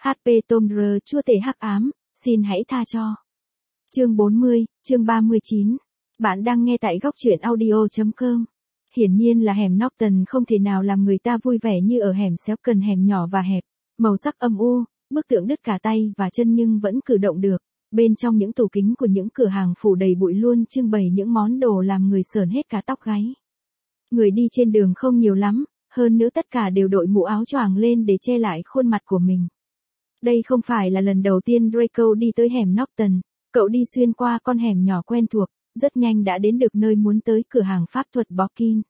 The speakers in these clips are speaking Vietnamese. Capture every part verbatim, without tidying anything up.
hát pê Tomb Raider chúa tể hắc ám, xin hãy tha cho. Chương bốn mươi, chương ba mươi chín. Bạn đang nghe tại góc truyện audio chấm com. Hiển nhiên là hẻm Norton không thể nào làm người ta vui vẻ như ở hẻm xéo cần hẻm nhỏ và hẹp, màu sắc âm u, bức tượng đứt cả tay và chân nhưng vẫn cử động được. Bên trong những tủ kính của những cửa hàng phủ đầy bụi luôn trưng bày những món đồ làm người sởn hết cả tóc gáy. Người đi trên đường không nhiều lắm, hơn nữa tất cả đều đội mũ áo choàng lên để che lại khuôn mặt của mình. Đây không phải là lần đầu tiên Draco đi tới hẻm Norton, cậu đi xuyên qua con hẻm nhỏ quen thuộc, rất nhanh đã đến được nơi muốn tới cửa hàng pháp thuật Borkin.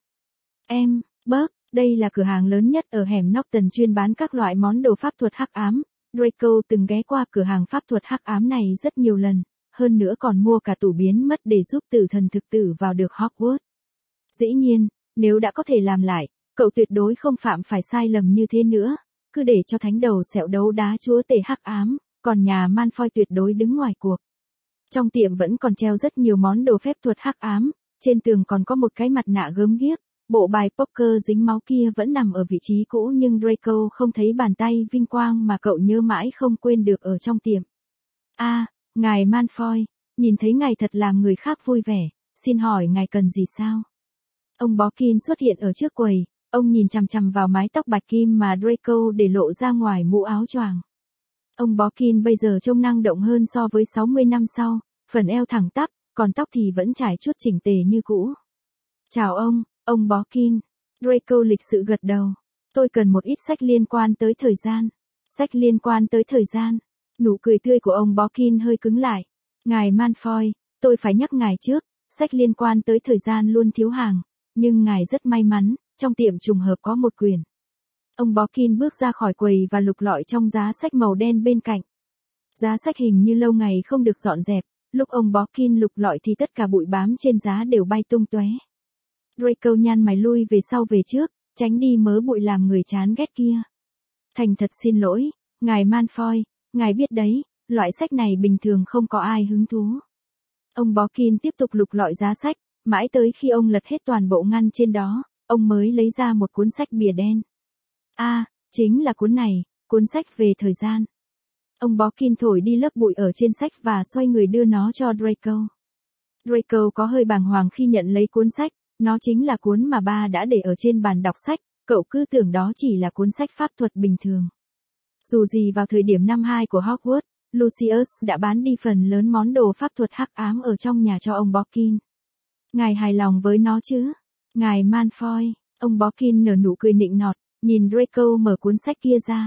Em, Burke, đây là cửa hàng lớn nhất ở hẻm Norton chuyên bán các loại món đồ pháp thuật hắc ám. Draco từng ghé qua cửa hàng pháp thuật hắc ám này rất nhiều lần, hơn nữa còn mua cả tủ biến mất để giúp tử thần thực tử vào được Hogwarts. Dĩ nhiên, nếu đã có thể làm lại, cậu tuyệt đối không phạm phải sai lầm như thế nữa, cứ để cho thánh đầu sẹo đấu đá chúa tể hắc ám, còn nhà Malfoy tuyệt đối đứng ngoài cuộc. Trong tiệm vẫn còn treo rất nhiều món đồ phép thuật hắc ám, trên tường còn có một cái mặt nạ gớm ghiếc, bộ bài poker dính máu kia vẫn nằm ở vị trí cũ nhưng Draco không thấy bàn tay vinh quang mà cậu nhớ mãi không quên được ở trong tiệm. A, à, ngài Malfoy, nhìn thấy ngài thật làm người khác vui vẻ, xin hỏi ngài cần gì sao? Ông Borkin xuất hiện ở trước quầy, ông nhìn chằm chằm vào mái tóc bạch kim mà Draco để lộ ra ngoài mũ áo choàng. Ông Borkin bây giờ trông năng động hơn so với sáu mươi năm sau, phần eo thẳng tắp, còn tóc thì vẫn trải chuốt chỉnh tề như cũ. Chào ông, ông Borkin. Draco lịch sự gật đầu. Tôi cần một ít sách liên quan tới thời gian. Sách liên quan tới thời gian. Nụ cười tươi của ông Borkin hơi cứng lại. Ngài Malfoy, tôi phải nhắc ngài trước, sách liên quan tới thời gian luôn thiếu hàng. Nhưng ngài rất may mắn, trong tiệm trùng hợp có một quyển. Ông Borkin bước ra khỏi quầy và lục lọi trong giá sách màu đen bên cạnh. Giá sách hình như lâu ngày không được dọn dẹp, lúc ông Borkin lục lọi thì tất cả bụi bám trên giá đều bay tung tóe. Draco nhăn mày lui về sau về trước, tránh đi mớ bụi làm người chán ghét kia. Thành thật xin lỗi, ngài Malfoy, ngài biết đấy, loại sách này bình thường không có ai hứng thú. Ông Borkin tiếp tục lục lọi giá sách, mãi tới khi ông lật hết toàn bộ ngăn trên đó, ông mới lấy ra một cuốn sách bìa đen. A, à, chính là cuốn này, cuốn sách về thời gian. Ông Borkin thổi đi lớp bụi ở trên sách và xoay người đưa nó cho Draco. Draco có hơi bàng hoàng khi nhận lấy cuốn sách, nó chính là cuốn mà ba đã để ở trên bàn đọc sách, cậu cứ tưởng đó chỉ là cuốn sách pháp thuật bình thường. Dù gì vào thời điểm năm hai của Hogwarts, Lucius đã bán đi phần lớn món đồ pháp thuật hắc ám ở trong nhà cho ông Borkin. Ngài hài lòng với nó chứ? Ngài Malfoy, ông Borkin nở nụ cười nịnh nọt, nhìn Draco mở cuốn sách kia ra.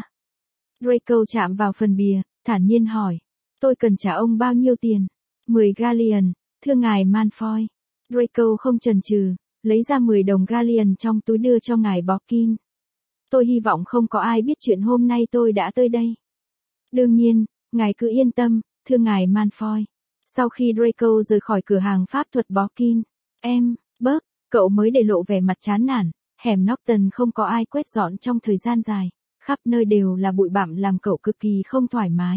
Draco chạm vào phần bìa, thản nhiên hỏi. Tôi cần trả ông bao nhiêu tiền? mười galleon, thưa ngài Malfoy. Draco không chần chừ, lấy ra mười đồng galleon trong túi đưa cho ngài Borkin. Tôi hy vọng không có ai biết chuyện hôm nay tôi đã tới đây. Đương nhiên, ngài cứ yên tâm, thưa ngài Malfoy. Sau khi Draco rời khỏi cửa hàng pháp thuật Borkin, em, Burke, cậu mới để lộ vẻ mặt chán nản, hẻm Norton không có ai quét dọn trong thời gian dài, khắp nơi đều là bụi bặm làm cậu cực kỳ không thoải mái.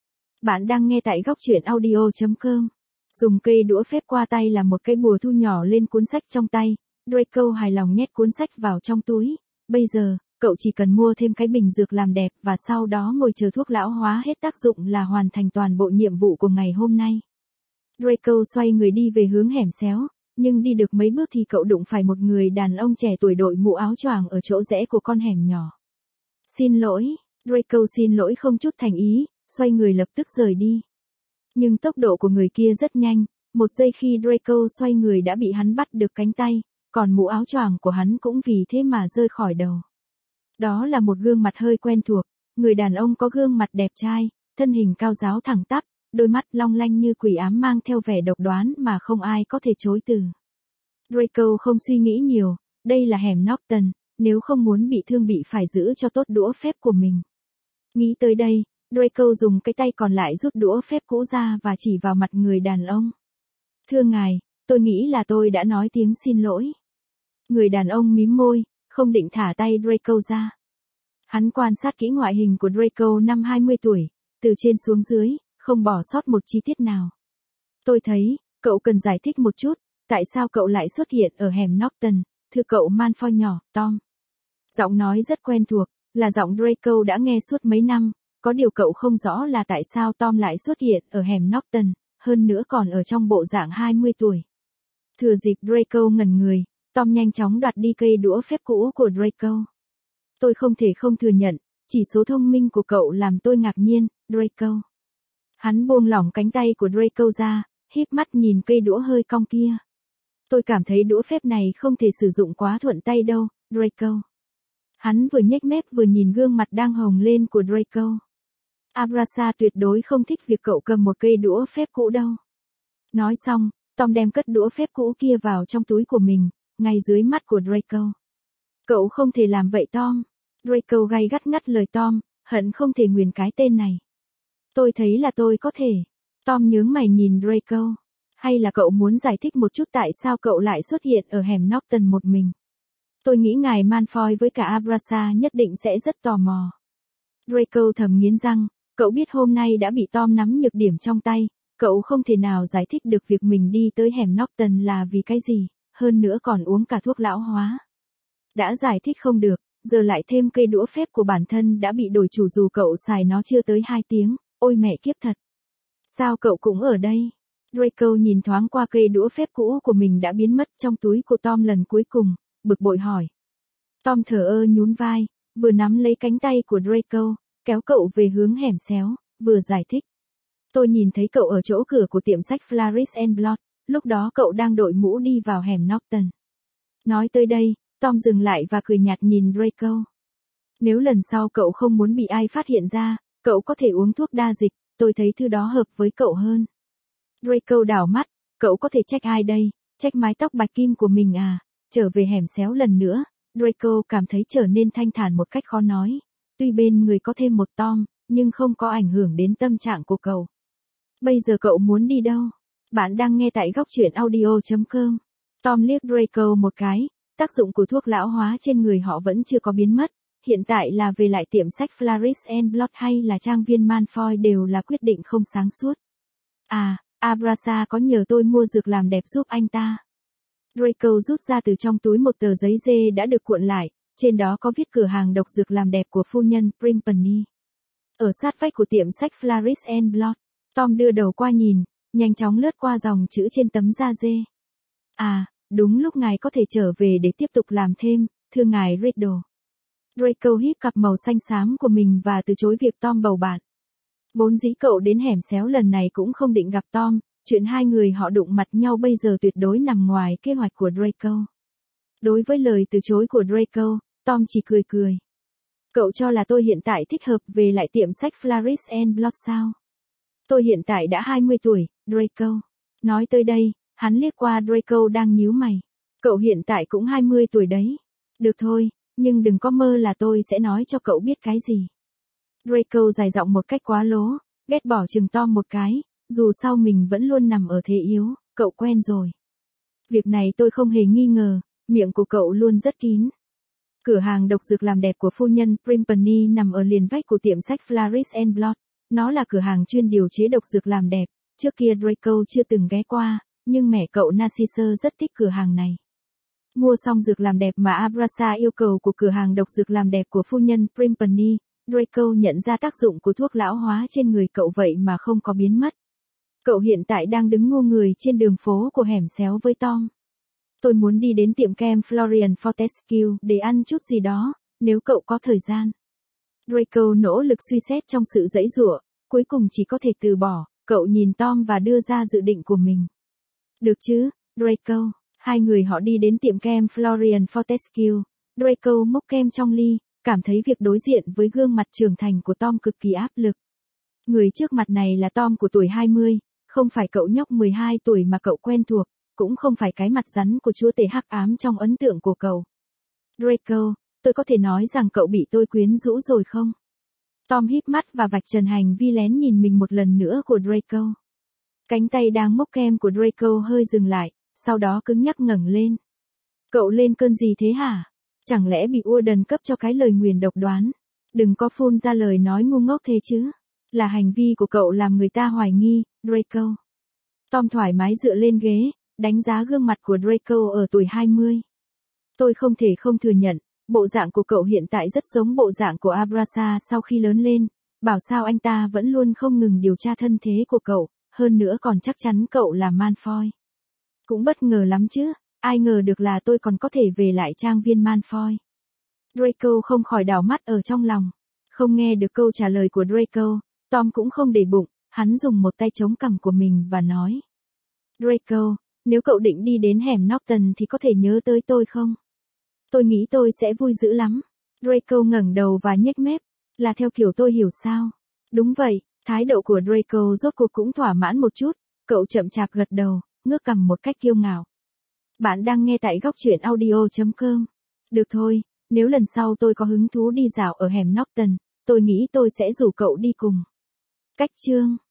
Bạn đang nghe tại góc truyện audio chấm com. Dùng cây đũa phép qua tay làm một cái bùa thu nhỏ lên cuốn sách trong tay, Draco hài lòng nhét cuốn sách vào trong túi. Bây giờ, cậu chỉ cần mua thêm cái bình dược làm đẹp và sau đó ngồi chờ thuốc lão hóa hết tác dụng là hoàn thành toàn bộ nhiệm vụ của ngày hôm nay. Draco xoay người đi về hướng hẻm xéo, nhưng đi được mấy bước thì cậu đụng phải một người đàn ông trẻ tuổi đội mũ áo choàng ở chỗ rẽ của con hẻm nhỏ. Xin lỗi, Draco xin lỗi không chút thành ý, xoay người lập tức rời đi. Nhưng tốc độ của người kia rất nhanh, một giây khi Draco xoay người đã bị hắn bắt được cánh tay, còn mũ áo choàng của hắn cũng vì thế mà rơi khỏi đầu. Đó là một gương mặt hơi quen thuộc, người đàn ông có gương mặt đẹp trai, thân hình cao ráo thẳng tắp, đôi mắt long lanh như quỷ ám mang theo vẻ độc đoán mà không ai có thể chối từ. Draco không suy nghĩ nhiều, đây là hẻm Norton, nếu không muốn bị thương bị phải giữ cho tốt đũa phép của mình. Nghĩ tới đây, Draco dùng cái tay còn lại rút đũa phép cũ ra và chỉ vào mặt người đàn ông. Thưa ngài, tôi nghĩ là tôi đã nói tiếng xin lỗi. Người đàn ông mím môi, không định thả tay Draco ra. Hắn quan sát kỹ ngoại hình của Draco năm hai mươi tuổi, từ trên xuống dưới, không bỏ sót một chi tiết nào. Tôi thấy, cậu cần giải thích một chút, tại sao cậu lại xuất hiện ở hẻm Norton, thưa cậu Malfoy nhỏ, Tom. Giọng nói rất quen thuộc, là giọng Draco đã nghe suốt mấy năm, có điều cậu không rõ là tại sao Tom lại xuất hiện ở hẻm Norton, hơn nữa còn ở trong bộ dạng hai mươi tuổi. Thừa dịp Draco ngẩn người, Tom nhanh chóng đoạt đi cây đũa phép cũ của Draco. Tôi không thể không thừa nhận, chỉ số thông minh của cậu làm tôi ngạc nhiên, Draco. Hắn buông lỏng cánh tay của Draco ra, híp mắt nhìn cây đũa hơi cong kia. Tôi cảm thấy đũa phép này không thể sử dụng quá thuận tay đâu, Draco. Hắn vừa nhếch mép vừa nhìn gương mặt đang hồng lên của Draco. Abrasa tuyệt đối không thích việc cậu cầm một cây đũa phép cũ đâu. Nói xong, Tom đem cất đũa phép cũ kia vào trong túi của mình, ngay dưới mắt của Draco. Cậu không thể làm vậy Tom. Draco gay gắt ngắt lời Tom, hận không thể nguyền cái tên này. Tôi thấy là tôi có thể. Tom nhướng mày nhìn Draco. Hay là cậu muốn giải thích một chút tại sao cậu lại xuất hiện ở hẻm Norton một mình? Tôi nghĩ ngài Malfoy với cả Abrasa nhất định sẽ rất tò mò. Draco thầm nghiến răng, cậu biết hôm nay đã bị Tom nắm nhược điểm trong tay, cậu không thể nào giải thích được việc mình đi tới hẻm Norton là vì cái gì, hơn nữa còn uống cả thuốc lão hóa. Đã giải thích không được, giờ lại thêm cây đũa phép của bản thân đã bị đổi chủ dù cậu xài nó chưa tới hai tiếng, ôi mẹ kiếp thật. Sao cậu cũng ở đây? Draco nhìn thoáng qua cây đũa phép cũ của mình đã biến mất trong túi của Tom lần cuối cùng, bực bội hỏi. Tom thờ ơ nhún vai, vừa nắm lấy cánh tay của Draco, kéo cậu về hướng hẻm xéo, vừa giải thích. Tôi nhìn thấy cậu ở chỗ cửa của tiệm sách Flourish and Blood, lúc đó cậu đang đội mũ đi vào hẻm Norton. Nói tới đây, Tom dừng lại và cười nhạt nhìn Draco. Nếu lần sau cậu không muốn bị ai phát hiện ra, cậu có thể uống thuốc đa dịch, tôi thấy thứ đó hợp với cậu hơn. Draco đảo mắt, cậu có thể trách ai đây, trách mái tóc bạch kim của mình à, trở về hẻm xéo lần nữa, Draco cảm thấy trở nên thanh thản một cách khó nói, tuy bên người có thêm một Tom, nhưng không có ảnh hưởng đến tâm trạng của cậu. Bây giờ cậu muốn đi đâu? Bạn đang nghe tại góc truyện audio chấm com. Tom liếc Draco một cái, tác dụng của thuốc lão hóa trên người họ vẫn chưa có biến mất, hiện tại là về lại tiệm sách Flourish and Blood hay là trang viên Malfoy đều là quyết định không sáng suốt. À, Abrasa có nhờ tôi mua dược làm đẹp giúp anh ta. Draco rút ra từ trong túi một tờ giấy dê đã được cuộn lại, trên đó có viết cửa hàng độc dược làm đẹp của phu nhân Primpenny. Ở sát vách của tiệm sách Flourish and Blood, Tom đưa đầu qua nhìn, nhanh chóng lướt qua dòng chữ trên tấm da dê. À, đúng lúc ngài có thể trở về để tiếp tục làm thêm, thưa ngài Riddle. Draco híp cặp màu xanh xám của mình và từ chối việc Tom bầu bạn. Vốn dĩ cậu đến hẻm xéo lần này cũng không định gặp Tom, chuyện hai người họ đụng mặt nhau bây giờ tuyệt đối nằm ngoài kế hoạch của Draco. Đối với lời từ chối của Draco, Tom chỉ cười cười. Cậu cho là tôi hiện tại thích hợp về lại tiệm sách Flourish and Blood sao? Tôi hiện tại đã hai mươi tuổi, Draco. Nói tới đây, hắn liếc qua Draco đang nhíu mày. Cậu hiện tại cũng hai mươi tuổi đấy. Được thôi, nhưng đừng có mơ là tôi sẽ nói cho cậu biết cái gì. Draco dài giọng một cách quá lố, ghét bỏ chừng Tom một cái, dù sao mình vẫn luôn nằm ở thế yếu, cậu quen rồi. Việc này tôi không hề nghi ngờ, miệng của cậu luôn rất kín. Cửa hàng độc dược làm đẹp của phu nhân Primpenny nằm ở liền vách của tiệm sách Flourish and Blood. Nó là cửa hàng chuyên điều chế độc dược làm đẹp, trước kia Draco chưa từng ghé qua, nhưng mẹ cậu Narcissa rất thích cửa hàng này. Mua xong dược làm đẹp mà Abrasa yêu cầu của cửa hàng độc dược làm đẹp của phu nhân Primpenny, Draco nhận ra tác dụng của thuốc lão hóa trên người cậu vậy mà không có biến mất. Cậu hiện tại đang đứng ngu người trên đường phố của hẻm xéo với Tom. Tôi muốn đi đến tiệm kem Florian Fortescue để ăn chút gì đó, nếu cậu có thời gian. Draco nỗ lực suy xét trong sự giãy giụa, cuối cùng chỉ có thể từ bỏ, cậu nhìn Tom và đưa ra dự định của mình. Được chứ, Draco. Hai người họ đi đến tiệm kem Florian Fortescue, Draco múc kem trong ly, cảm thấy việc đối diện với gương mặt trưởng thành của Tom cực kỳ áp lực. Người trước mặt này là Tom của tuổi hai mươi, không phải cậu nhóc mười hai tuổi mà cậu quen thuộc, cũng không phải cái mặt rắn của chúa tể hắc ám trong ấn tượng của cậu. Draco, tôi có thể nói rằng cậu bị tôi quyến rũ rồi không? Tom híp mắt và vạch trần hành vi lén nhìn mình một lần nữa của Draco. Cánh tay đang múc kem của Draco hơi dừng lại, sau đó cứng nhắc ngẩng lên. Cậu lên cơn gì thế hả? Chẳng lẽ bị Warden cấp cho cái lời nguyền độc đoán? Đừng có phun ra lời nói ngu ngốc thế chứ. Là hành vi của cậu làm người ta hoài nghi, Draco. Tom thoải mái dựa lên ghế, đánh giá gương mặt của Draco ở tuổi hai mươi. Tôi không thể không thừa nhận, bộ dạng của cậu hiện tại rất giống bộ dạng của Abrasa sau khi lớn lên, Bảo sao anh ta vẫn luôn không ngừng điều tra thân thế của cậu, hơn nữa còn chắc chắn cậu là Malfoy. Cũng bất ngờ lắm chứ, ai ngờ được là tôi còn có thể về lại trang viên Malfoy. Draco không khỏi đảo mắt ở trong lòng. Không nghe được câu trả lời của Draco, Tom cũng không để bụng, hắn dùng một tay chống cằm của mình và nói. Draco, nếu cậu định đi đến hẻm Norton thì có thể nhớ tới tôi không? Tôi nghĩ tôi sẽ vui dữ lắm. Draco ngẩng đầu và nhếch mép, là theo kiểu tôi hiểu sao? Đúng vậy, thái độ của Draco rốt cuộc cũng thỏa mãn một chút, cậu chậm chạp gật đầu, ngước cằm một cách kiêu ngạo. Bạn đang nghe tại góc truyện audio chấm com. Được thôi, nếu lần sau tôi có hứng thú đi dạo ở hẻm Norton, tôi nghĩ tôi sẽ rủ cậu đi cùng. Cách chương